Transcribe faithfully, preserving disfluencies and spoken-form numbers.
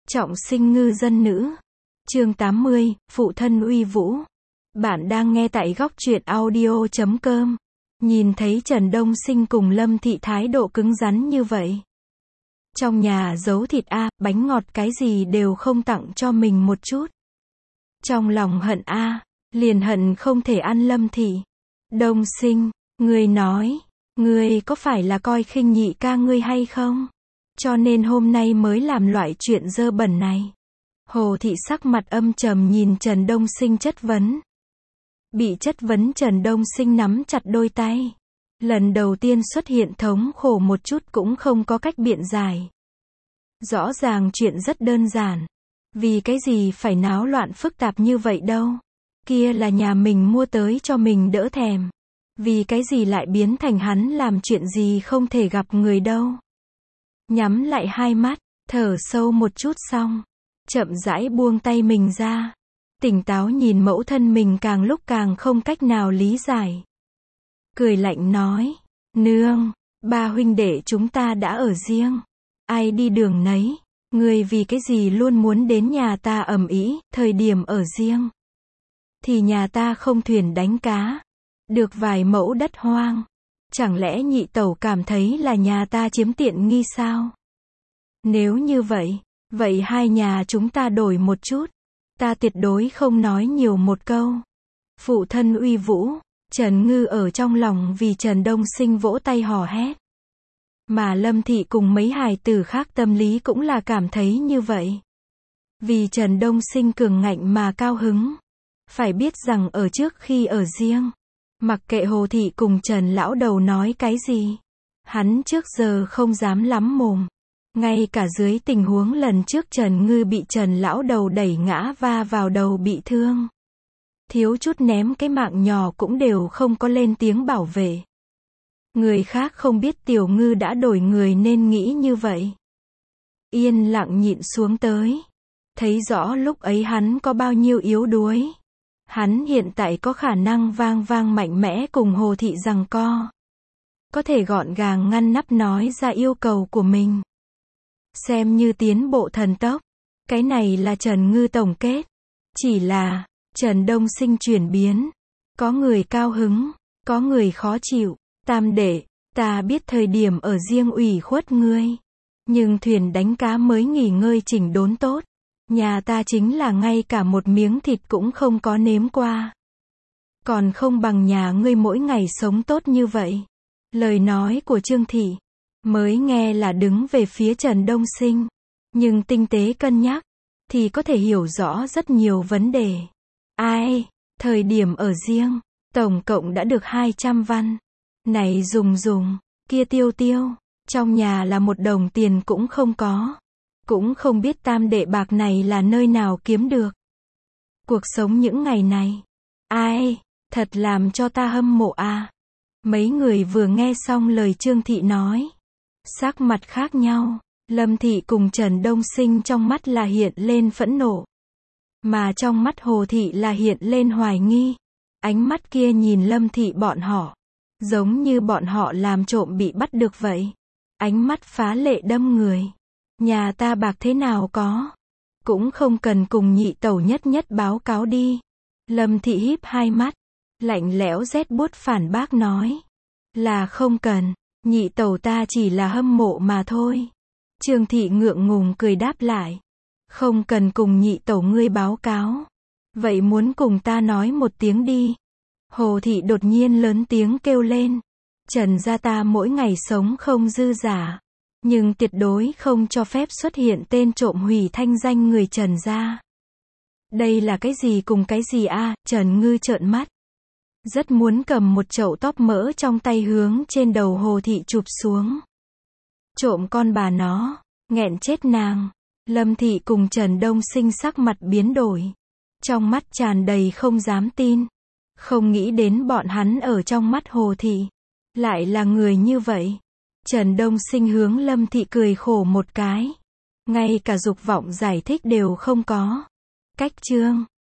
Trọng sinh ngư dân nữ. Chương tám mươi, phụ thân uy vũ. Bạn đang nghe tại góc truyện audio chấm com. Nhìn thấy Trần Đông Sinh cùng Lâm Thị thái độ cứng rắn như vậy. Trong nhà giấu thịt a, bánh ngọt cái gì đều không tặng cho mình một chút. Trong lòng hận a, liền hận không thể ăn Lâm Thị. Đông Sinh, ngươi nói, ngươi có phải là coi khinh nhị ca ngươi hay không? Cho nên hôm nay mới làm loại chuyện dơ bẩn này. Hồ Thị sắc mặt âm trầm nhìn Trần Đông Sinh chất vấn. Bị chất vấn Trần Đông Sinh nắm chặt đôi tay. Lần đầu tiên xuất hiện thống khổ một chút cũng không có cách biện giải. Rõ ràng chuyện rất đơn giản. Vì cái gì phải náo loạn phức tạp như vậy đâu. Kia là nhà mình mua tới cho mình đỡ thèm. Vì cái gì lại biến thành hắn làm chuyện gì không thể gặp người đâu. Nhắm lại hai mắt, thở sâu một chút xong. Chậm rãi buông tay mình ra. Tỉnh táo nhìn mẫu thân mình càng lúc càng không cách nào lý giải. Cười lạnh nói, nương, ba huynh đệ chúng ta đã ở riêng. Ai đi đường nấy, người vì cái gì luôn muốn đến nhà ta ầm ĩ, thời điểm ở riêng. Thì nhà ta không thuyền đánh cá, được vài mẫu đất hoang. Chẳng lẽ nhị tẩu cảm thấy là nhà ta chiếm tiện nghi sao? Nếu như vậy, vậy hai nhà chúng ta đổi một chút. Ta tuyệt đối không nói nhiều một câu. Phụ thân uy vũ, Trần Ngư ở trong lòng vì Trần Đông Sinh vỗ tay hò hét. Mà Lâm Thị cùng mấy hài tử khác tâm lý cũng là cảm thấy như vậy. Vì Trần Đông Sinh cường ngạnh mà cao hứng. Phải biết rằng ở trước khi ở riêng, mặc kệ Hồ Thị cùng Trần Lão Đầu nói cái gì, hắn trước giờ không dám lắm mồm. Ngay cả dưới tình huống lần trước Trần Ngư bị Trần Lão Đầu đẩy ngã va vào đầu bị thương. Thiếu chút ném cái mạng nhỏ cũng đều không có lên tiếng bảo vệ. Người khác không biết Tiểu Ngư đã đổi người nên nghĩ như vậy. Yên lặng nhịn xuống tới. Thấy rõ lúc ấy hắn có bao nhiêu yếu đuối. Hắn hiện tại có khả năng vang vang mạnh mẽ cùng Hồ Thị giằng co. Có thể gọn gàng ngăn nắp nói ra yêu cầu của mình. Xem như tiến bộ thần tốc. Cái này là Trần Ngư tổng kết. Chỉ là, Trần Đông Sinh chuyển biến. Có người cao hứng, có người khó chịu. Tam đệ, ta biết thời điểm ở riêng ủy khuất ngươi. Nhưng thuyền đánh cá mới nghỉ ngơi chỉnh đốn tốt. Nhà ta chính là ngay cả một miếng thịt cũng không có nếm qua. Còn không bằng nhà ngươi mỗi ngày sống tốt như vậy. Lời nói của Trương Thị mới nghe là đứng về phía Trần Đông Sinh. Nhưng tinh tế cân nhắc, thì có thể hiểu rõ rất nhiều vấn đề. Ai, thời điểm ở riêng, tổng cộng đã được hai trăm văn. Này dùng dùng, kia tiêu tiêu, trong nhà là một đồng tiền cũng không có. Cũng không biết tam đệ bạc này là nơi nào kiếm được. Cuộc sống những ngày này, ai, thật làm cho ta hâm mộ à. Mấy người vừa nghe xong lời Trương Thị nói. Sắc mặt khác nhau, Lâm Thị cùng Trần Đông Sinh trong mắt là hiện lên phẫn nộ. Mà trong mắt Hồ Thị là hiện lên hoài nghi. Ánh mắt kia nhìn Lâm Thị bọn họ. Giống như bọn họ làm trộm bị bắt được vậy. Ánh mắt phá lệ đâm người. Nhà ta bạc thế nào có. Cũng không cần cùng nhị tẩu nhất nhất báo cáo đi. Lâm Thị híp hai mắt. Lạnh lẽo rét buốt phản bác nói. Là không cần. Nhị tẩu ta chỉ là hâm mộ mà thôi. Trương Thị ngượng ngùng cười đáp lại. Không cần cùng nhị tẩu ngươi báo cáo. Vậy muốn cùng ta nói một tiếng đi. Hồ Thị đột nhiên lớn tiếng kêu lên. Trần gia ta mỗi ngày sống không dư giả. Nhưng tuyệt đối không cho phép xuất hiện tên trộm hủy thanh danh người Trần gia. Đây là cái gì cùng cái gì a? À? Trần Ngư trợn mắt. Rất muốn cầm một chậu tóp mỡ trong tay hướng trên đầu Hồ Thị chụp xuống. Trộm con bà nó, nghẹn chết nàng. Lâm Thị cùng Trần Đông Sinh sắc mặt biến đổi. Trong mắt tràn đầy không dám tin. Không nghĩ đến bọn hắn ở trong mắt Hồ Thị. Lại là người như vậy. Trần Đông Sinh hướng Lâm Thị cười khổ một cái. Ngay cả dục vọng giải thích đều không có. Cách chương